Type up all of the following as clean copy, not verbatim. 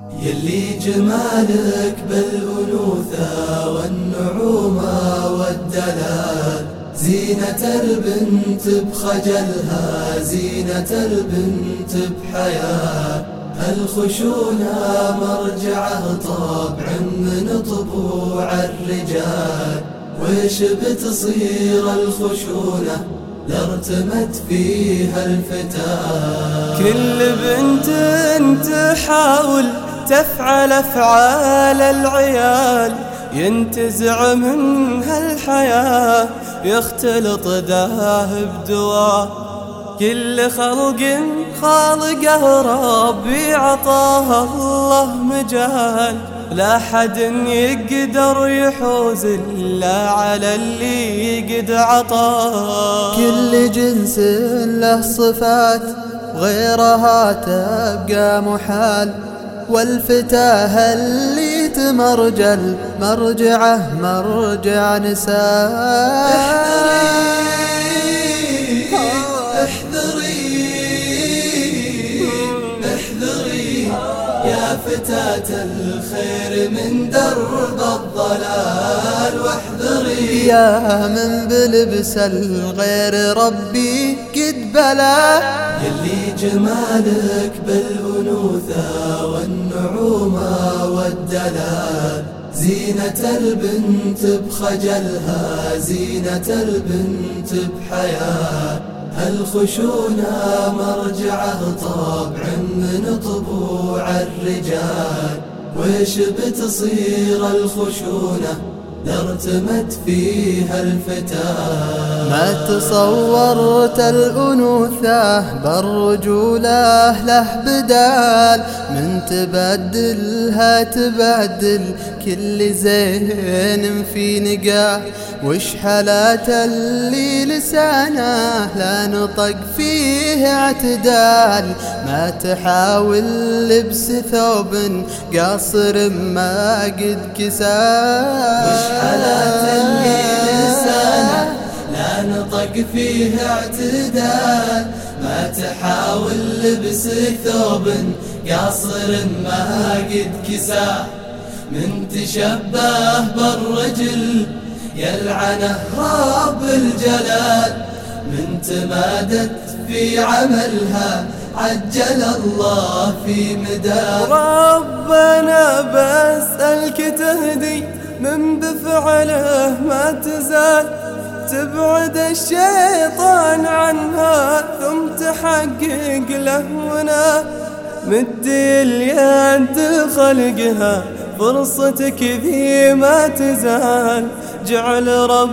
يلي جمالك بالأنوثة والنعومة والدلال، زينة البنت بخجلها، زينة البنت بحياة. الخشونة مرجعه طبع من طبوع الرجال، وش بتصير الخشونة لارتمت فيها الفتاة. كل بنت تحاول تفعل أفعال العيال، ينتزع منها الحياة يختلط داه بدواه. كل خلق خالقه ربي عطاه الله مجال، لا حد يقدر يحوز إلا على اللي قد عطاه. كل جنس له صفات غيرها تبقى محال، والفتاة اللي تمرجل مرجعه مرجع نساء. احذري يا فتاة الخير من درب الضلال، واحذري يا من بلبس الغير ربي قد بلا. يلي جمالك بالأنوثة والنعومة والدلال، زينة البنت بخجلها، زينة البنت بحياة. الخشونة مرجعه طبع من طبوع الرجال، وش بتصير الخشونة لارتمت فيها الفتاة. ما تصورت الأنوثة بالرجولة له بدال، من تبدلها تبدل كل زين في نقاه. وش حالات اللي لسانه لا نطق فيه اعتدال، ما تحاول لبس ثوب قاصر ما قد كساه. وش حالات اللي لسانه لا نطق فيه اعتدال، ما تحاول لبس ثوب قاصر ما قد كساه. من تشبه بالرجل يلعنه رب الجلال، من تمادت في عملها عجل الله في مداه. ربنا بسألك تهدي من بفعله ما تزال، تبعد الشيطان عنها ثم تحقق له مناه. مدي اليد خلقها فرصتك ذي ما تزال، جعل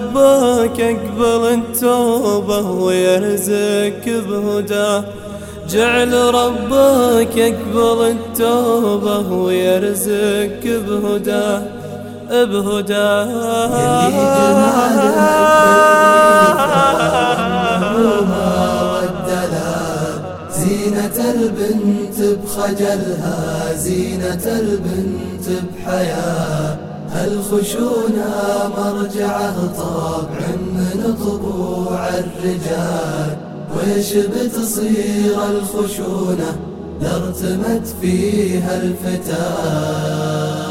ربك يقبل التوبة ويرزقك بهداه. جعل ربك يقبل التوبة ويرزقك بهداه بهداه. يلي والدلال، زينة البنت بخجلها، زينة البنت بحياة. الخشونة مرجعه طبع من طبوع الرجال، وش بتصير الخشونة لارتمت فيها الفتاة.